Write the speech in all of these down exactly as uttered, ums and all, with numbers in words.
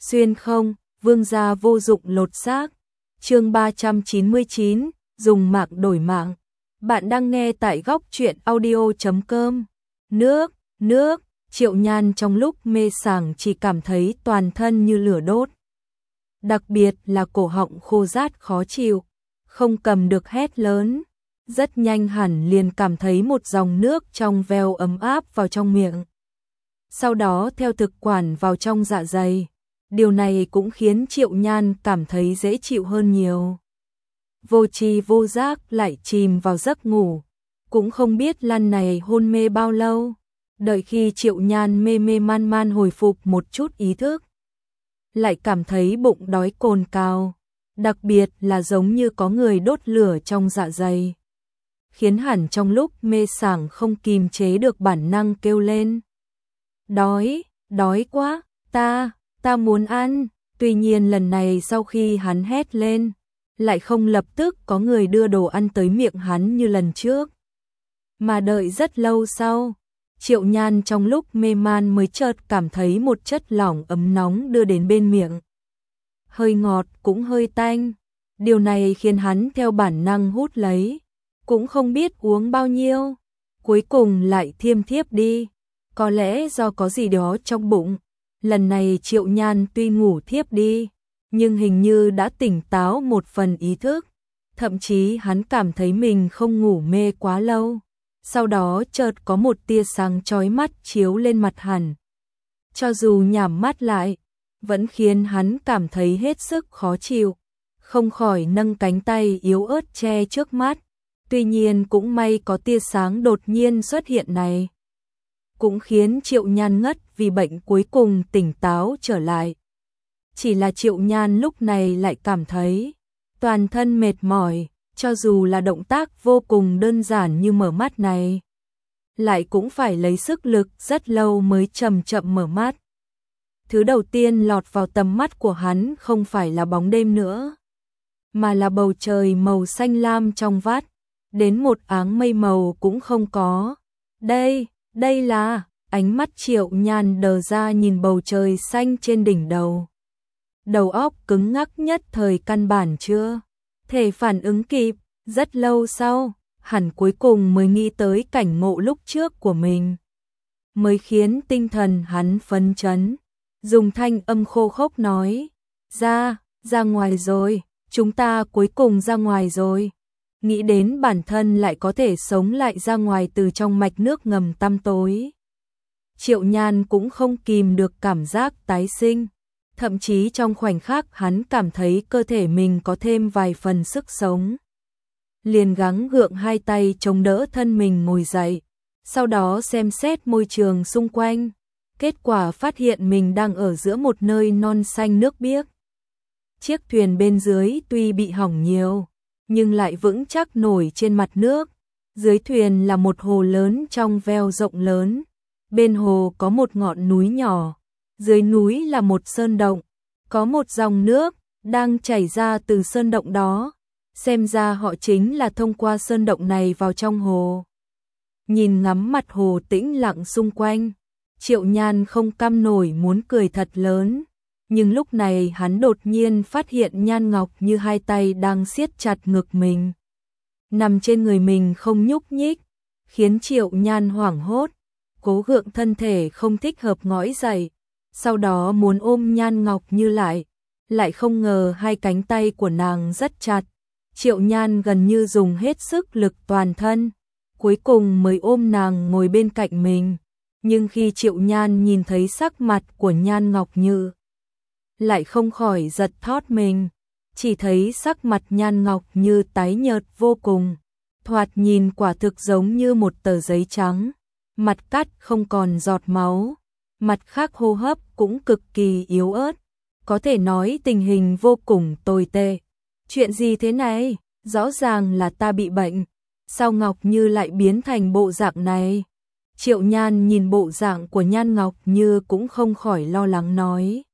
Xuyên không, vương gia vô dụng lột xác. Chương ba trăm chín mươi chín, dùng mạng đổi mạng. Bạn đang nghe tại góc truyện audio chấm com. Nước, nước, Triệu Nhan trong lúc mê sảng chỉ cảm thấy toàn thân như lửa đốt. Đặc biệt là cổ họng khô rát khó chịu, không cầm được hét lớn. Rất nhanh hẳn liền cảm thấy một dòng nước trong veo ấm áp vào trong miệng. Sau đó theo thực quản vào trong dạ dày. Điều này cũng khiến Triệu Nhan cảm thấy dễ chịu hơn nhiều. Vô tri vô giác lại chìm vào giấc ngủ. Cũng không biết lần này hôn mê bao lâu. Đợi khi Triệu Nhan mê mê man man hồi phục một chút ý thức, lại cảm thấy bụng đói cồn cào. Đặc biệt là giống như có người đốt lửa trong dạ dày, khiến hẳn trong lúc mê sảng không kìm chế được bản năng kêu lên. Đói, đói quá, ta, ta muốn ăn. Tuy nhiên lần này sau khi hắn hét lên, lại không lập tức có người đưa đồ ăn tới miệng hắn như lần trước. Mà đợi rất lâu sau, Triệu Nhan trong lúc mê man mới chợt cảm thấy một chất lỏng ấm nóng đưa đến bên miệng. Hơi ngọt cũng hơi tanh. Điều này khiến hắn theo bản năng hút lấy. Cũng không biết uống bao nhiêu. Cuối cùng lại thiêm thiếp đi. Có lẽ do có gì đó trong bụng. Lần này Triệu Nhan tuy ngủ thiếp đi, nhưng hình như đã tỉnh táo một phần ý thức. Thậm chí hắn cảm thấy mình không ngủ mê quá lâu. Sau đó chợt có một tia sáng chói mắt chiếu lên mặt hắn. Cho dù nhắm mắt lại, vẫn khiến hắn cảm thấy hết sức khó chịu. Không khỏi nâng cánh tay yếu ớt che trước mắt. Tuy nhiên cũng may có tia sáng đột nhiên xuất hiện này, cũng khiến Triệu Nhan ngất vì bệnh cuối cùng tỉnh táo trở lại. Chỉ là Triệu Nhan lúc này lại cảm thấy toàn thân mệt mỏi, cho dù là động tác vô cùng đơn giản như mở mắt này, lại cũng phải lấy sức lực rất lâu mới chậm chậm mở mắt. Thứ đầu tiên lọt vào tầm mắt của hắn không phải là bóng đêm nữa, mà là bầu trời màu xanh lam trong vắt, đến một áng mây màu cũng không có. Đây, đây là... Ánh mắt Triệu Nhan đờ ra nhìn bầu trời xanh trên đỉnh đầu. Đầu óc cứng ngắc nhất thời căn bản chưa thể phản ứng kịp. Rất lâu sau, hẳn cuối cùng mới nghĩ tới cảnh ngộ lúc trước của mình, mới khiến tinh thần hắn phấn chấn. Dùng thanh âm khô khốc nói, ra, ra ngoài rồi, chúng ta cuối cùng ra ngoài rồi. Nghĩ đến bản thân lại có thể sống lại ra ngoài từ trong mạch nước ngầm tăm tối, Triệu Nhan cũng không kìm được cảm giác tái sinh. Thậm chí trong khoảnh khắc hắn cảm thấy cơ thể mình có thêm vài phần sức sống. Liền gắng gượng hai tay chống đỡ thân mình ngồi dậy. Sau đó xem xét môi trường xung quanh. Kết quả phát hiện mình đang ở giữa một nơi non xanh nước biếc. Chiếc thuyền bên dưới tuy bị hỏng nhiều, nhưng lại vững chắc nổi trên mặt nước. Dưới thuyền là một hồ lớn trong veo rộng lớn. Bên hồ có một ngọn núi nhỏ, dưới núi là một sơn động, có một dòng nước đang chảy ra từ sơn động đó. Xem ra họ chính là thông qua sơn động này vào trong hồ. Nhìn ngắm mặt hồ tĩnh lặng xung quanh, Triệu Nhan không cam nổi muốn cười thật lớn. Nhưng lúc này hắn đột nhiên phát hiện Nhan Ngọc như hai tay đang siết chặt ngực mình, nằm trên người mình không nhúc nhích, khiến Triệu Nhan hoảng hốt. Cố gượng thân thể không thích hợp ngõi dậy, sau đó muốn ôm Nhan Ngọc Như lại, lại không ngờ hai cánh tay của nàng rất chặt. Triệu Nhan gần như dùng hết sức lực toàn thân, cuối cùng mới ôm nàng ngồi bên cạnh mình. Nhưng khi Triệu Nhan nhìn thấy sắc mặt của Nhan Ngọc Như, lại không khỏi giật thót mình, chỉ thấy sắc mặt Nhan Ngọc Như tái nhợt vô cùng, thoạt nhìn quả thực giống như một tờ giấy trắng. Mặt cắt không còn giọt máu, mặt khác hô hấp cũng cực kỳ yếu ớt, có thể nói tình hình vô cùng tồi tệ. Chuyện gì thế này? Rõ ràng là ta bị bệnh, sao Ngọc Như lại biến thành bộ dạng này? Triệu Nhan nhìn bộ dạng của Nhan Ngọc Như cũng không khỏi lo lắng nói.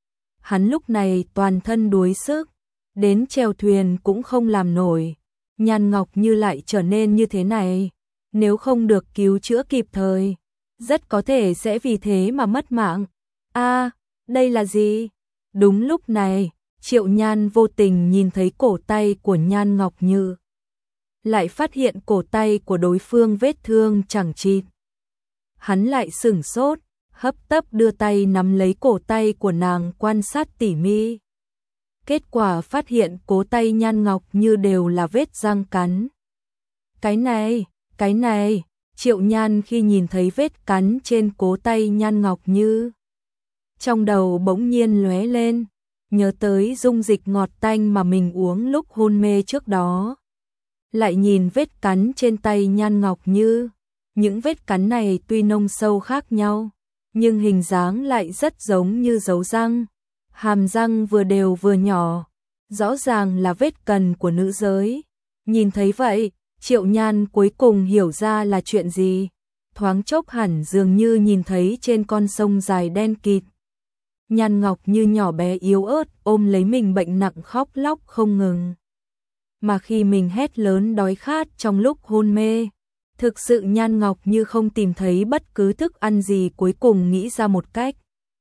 Hắn lúc này toàn thân đuối sức, đến chèo thuyền cũng không làm nổi. Nhan Ngọc Như lại trở nên như thế này, nếu không được cứu chữa kịp thời, rất có thể sẽ vì thế mà mất mạng. A, đây là gì? Đúng lúc này, Triệu Nhan vô tình nhìn thấy cổ tay của Nhan Ngọc Như. Lại phát hiện cổ tay của đối phương vết thương chẳng chịt. Hắn lại sửng sốt, hấp tấp đưa tay nắm lấy cổ tay của nàng quan sát tỉ mỉ. Kết quả phát hiện cổ tay Nhan Ngọc Như đều là vết răng cắn. Cái này, cái này, Triệu Nhan khi nhìn thấy vết cắn trên cổ tay Nhan Ngọc Như. Trong đầu bỗng nhiên lóe lên, nhớ tới dung dịch ngọt tanh mà mình uống lúc hôn mê trước đó. Lại nhìn vết cắn trên tay Nhan Ngọc Như. Những vết cắn này tuy nông sâu khác nhau, nhưng hình dáng lại rất giống như dấu răng. Hàm răng vừa đều vừa nhỏ, rõ ràng là vết cần của nữ giới. Nhìn thấy vậy, Triệu Nhan cuối cùng hiểu ra là chuyện gì. Thoáng chốc hẳn dường như nhìn thấy trên con sông dài đen kịt. Nhan Ngọc Như nhỏ bé yếu ớt ôm lấy mình bệnh nặng khóc lóc không ngừng. Mà khi mình hét lớn đói khát trong lúc hôn mê, thực sự Nhan Ngọc Như không tìm thấy bất cứ thức ăn gì, cuối cùng nghĩ ra một cách.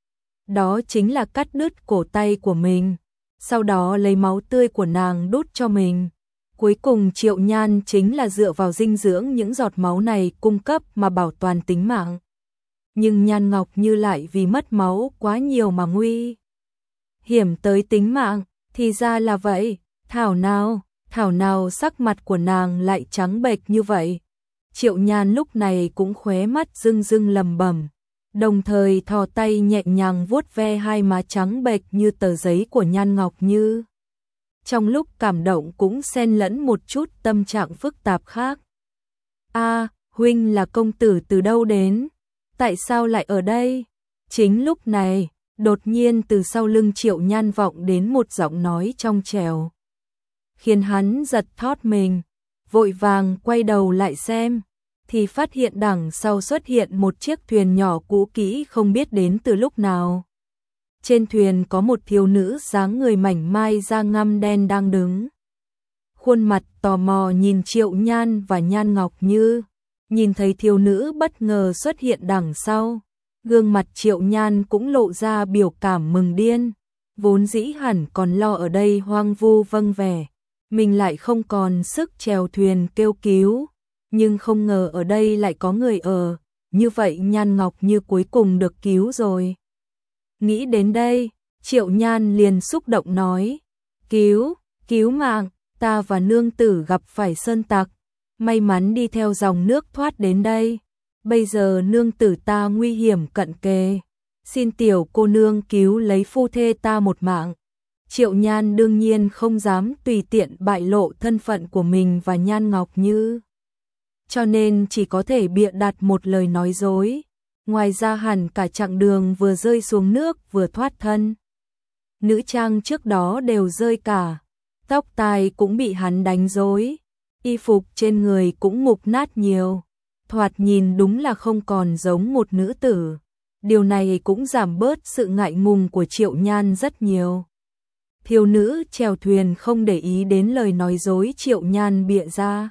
Đó chính là cắt đứt cổ tay của mình, sau đó lấy máu tươi của nàng đút cho mình. Cuối cùng Triệu Nhan chính là dựa vào dinh dưỡng những giọt máu này cung cấp mà bảo toàn tính mạng. Nhưng Nhan Ngọc Như lại vì mất máu quá nhiều mà nguy hiểm tới tính mạng, thì ra là vậy. Thảo nào, thảo nào sắc mặt của nàng lại trắng bệch như vậy. Triệu Nhan lúc này cũng khóe mắt rưng rưng lầm bẩm, đồng thời thò tay nhẹ nhàng vuốt ve hai má trắng bệch như tờ giấy của Nhan Ngọc Như. Trong lúc cảm động cũng xen lẫn một chút tâm trạng phức tạp khác. A, huynh là công tử từ đâu đến? Tại sao lại ở đây? Chính lúc này, đột nhiên từ sau lưng Triệu Nhan vọng đến một giọng nói trong trẻo, khiến hắn giật thót mình, vội vàng quay đầu lại xem, thì phát hiện đằng sau xuất hiện một chiếc thuyền nhỏ cũ kỹ không biết đến từ lúc nào. Trên thuyền có một thiếu nữ dáng người mảnh mai da ngăm đen đang đứng. Khuôn mặt tò mò nhìn Triệu Nhan và Nhan Ngọc Như. Nhìn thấy thiếu nữ bất ngờ xuất hiện đằng sau, gương mặt Triệu Nhan cũng lộ ra biểu cảm mừng điên. Vốn dĩ hẳn còn lo ở đây hoang vu vâng vẻ, mình lại không còn sức chèo thuyền kêu cứu, nhưng không ngờ ở đây lại có người ở, như vậy Nhan Ngọc Như cuối cùng được cứu rồi. Nghĩ đến đây, Triệu Nhan liền xúc động nói, cứu, cứu mạng, ta và nương tử gặp phải sơn tặc, may mắn đi theo dòng nước thoát đến đây, bây giờ nương tử ta nguy hiểm cận kề, xin tiểu cô nương cứu lấy phu thê ta một mạng. Triệu Nhan đương nhiên không dám tùy tiện bại lộ thân phận của mình và Nhan Ngọc Như, cho nên chỉ có thể bịa đặt một lời nói dối. Ngoài ra hẳn cả chặng đường vừa rơi xuống nước vừa thoát thân, nữ trang trước đó đều rơi cả, tóc tai cũng bị hắn đánh rối, y phục trên người cũng mục nát nhiều, thoạt nhìn đúng là không còn giống một nữ tử. Điều này cũng giảm bớt sự ngại ngùng của Triệu Nhan rất nhiều. Thiếu nữ chèo thuyền không để ý đến lời nói dối Triệu Nhan bịa ra.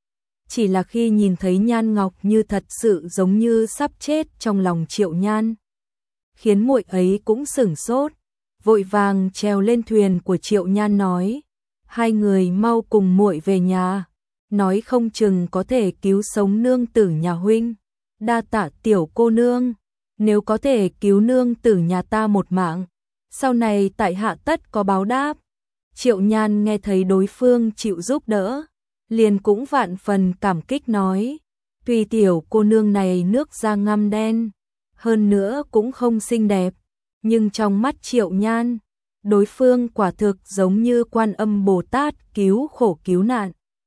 Chỉ là khi nhìn thấy Nhan Ngọc Như thật sự giống như sắp chết trong lòng Triệu Nhan, khiến muội ấy cũng sửng sốt, vội vàng trèo lên thuyền của Triệu Nhan nói, hai người mau cùng muội về nhà, nói không chừng có thể cứu sống nương tử nhà huynh. Đa tạ tiểu cô nương, nếu có thể cứu nương tử nhà ta một mạng, sau này tại hạ tất có báo đáp. Triệu Nhan nghe thấy đối phương chịu giúp đỡ, liền cũng vạn phần cảm kích nói, tuy tiểu cô nương này nước da ngăm đen, hơn nữa cũng không xinh đẹp, nhưng trong mắt Triệu Nhan, đối phương quả thực giống như Quan Âm Bồ Tát cứu khổ cứu nạn.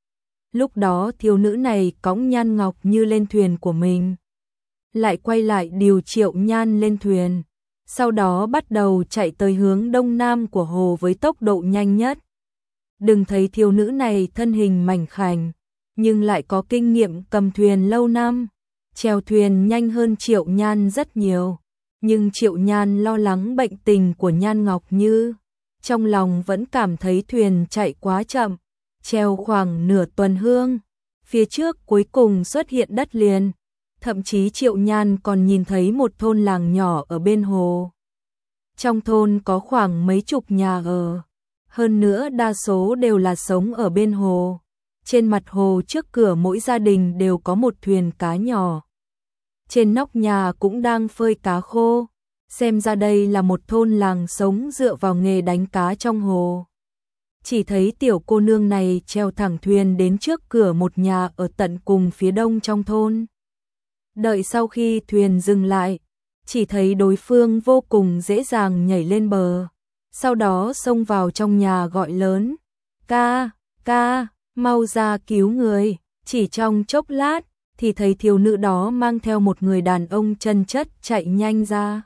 Lúc đó thiếu nữ này cõng Nhan Ngọc Như lên thuyền của mình, lại quay lại điều Triệu Nhan lên thuyền, sau đó bắt đầu chạy tới hướng đông nam của hồ với tốc độ nhanh nhất. Đừng thấy thiếu nữ này thân hình mảnh khảnh, nhưng lại có kinh nghiệm cầm thuyền lâu năm, chèo thuyền nhanh hơn Triệu Nhan rất nhiều. Nhưng Triệu Nhan lo lắng bệnh tình của Nhan Ngọc Như, trong lòng vẫn cảm thấy thuyền chạy quá chậm, chèo khoảng nửa tuần hương, phía trước cuối cùng xuất hiện đất liền, thậm chí Triệu Nhan còn nhìn thấy một thôn làng nhỏ ở bên hồ. Trong thôn có khoảng mấy chục nhà ở, hơn nữa đa số đều là sống ở bên hồ. Trên mặt hồ trước cửa mỗi gia đình đều có một thuyền cá nhỏ. Trên nóc nhà cũng đang phơi cá khô, xem ra đây là một thôn làng sống dựa vào nghề đánh cá trong hồ. Chỉ thấy tiểu cô nương này treo thẳng thuyền đến trước cửa một nhà ở tận cùng phía đông trong thôn. Đợi sau khi thuyền dừng lại, chỉ thấy đối phương vô cùng dễ dàng nhảy lên bờ, sau đó xông vào trong nhà gọi lớn, ca, ca, mau ra cứu người. Chỉ trong chốc lát, thì thấy thiếu nữ đó mang theo một người đàn ông chân chất chạy nhanh ra.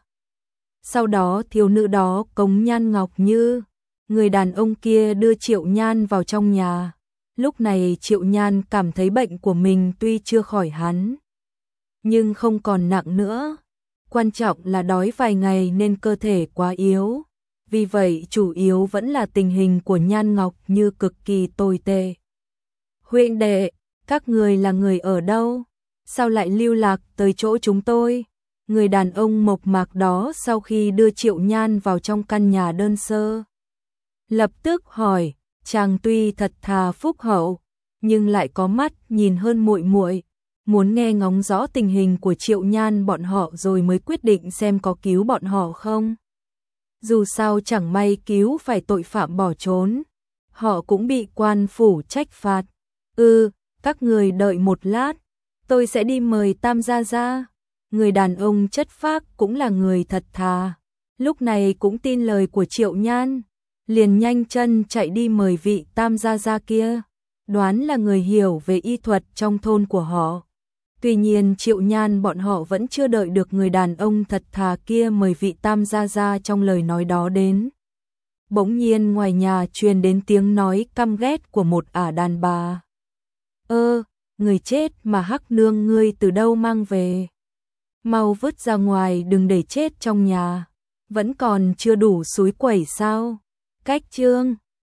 Sau đó thiếu nữ đó cống nhan ngọc như, người đàn ông kia đưa Triệu Nhan vào trong nhà. Lúc này Triệu Nhan cảm thấy bệnh của mình tuy chưa khỏi hẳn, nhưng không còn nặng nữa. Quan trọng là đói vài ngày nên cơ thể quá yếu. Vì vậy chủ yếu vẫn là tình hình của Nhan Ngọc Như cực kỳ tồi tệ. Huynh đệ, các người là người ở đâu? Sao lại lưu lạc tới chỗ chúng tôi? Người đàn ông mộc mạc đó sau khi đưa Triệu Nhan vào trong căn nhà đơn sơ, lập tức hỏi, chàng tuy thật thà phúc hậu, nhưng lại có mắt nhìn hơn muội muội, muốn nghe ngóng rõ tình hình của Triệu Nhan bọn họ rồi mới quyết định xem có cứu bọn họ không. Dù sao chẳng may cứu phải tội phạm bỏ trốn, họ cũng bị quan phủ trách phạt. Ừ, các người đợi một lát, tôi sẽ đi mời Tam gia gia. Người đàn ông chất phác cũng là người thật thà, lúc này cũng tin lời của Triệu Nhan, liền nhanh chân chạy đi mời vị Tam gia gia kia, đoán là người hiểu về y thuật trong thôn của họ. Tuy nhiên Triệu Nhan bọn họ vẫn chưa đợi được người đàn ông thật thà kia mời vị Tam gia gia trong lời nói đó đến. Bỗng nhiên ngoài nhà truyền đến tiếng nói căm ghét của một ả đàn bà. Ơ, người chết mà hắc nương ngươi từ đâu mang về? Mau vứt ra ngoài đừng để chết trong nhà, vẫn còn chưa đủ xúi quẩy sao? Cách chương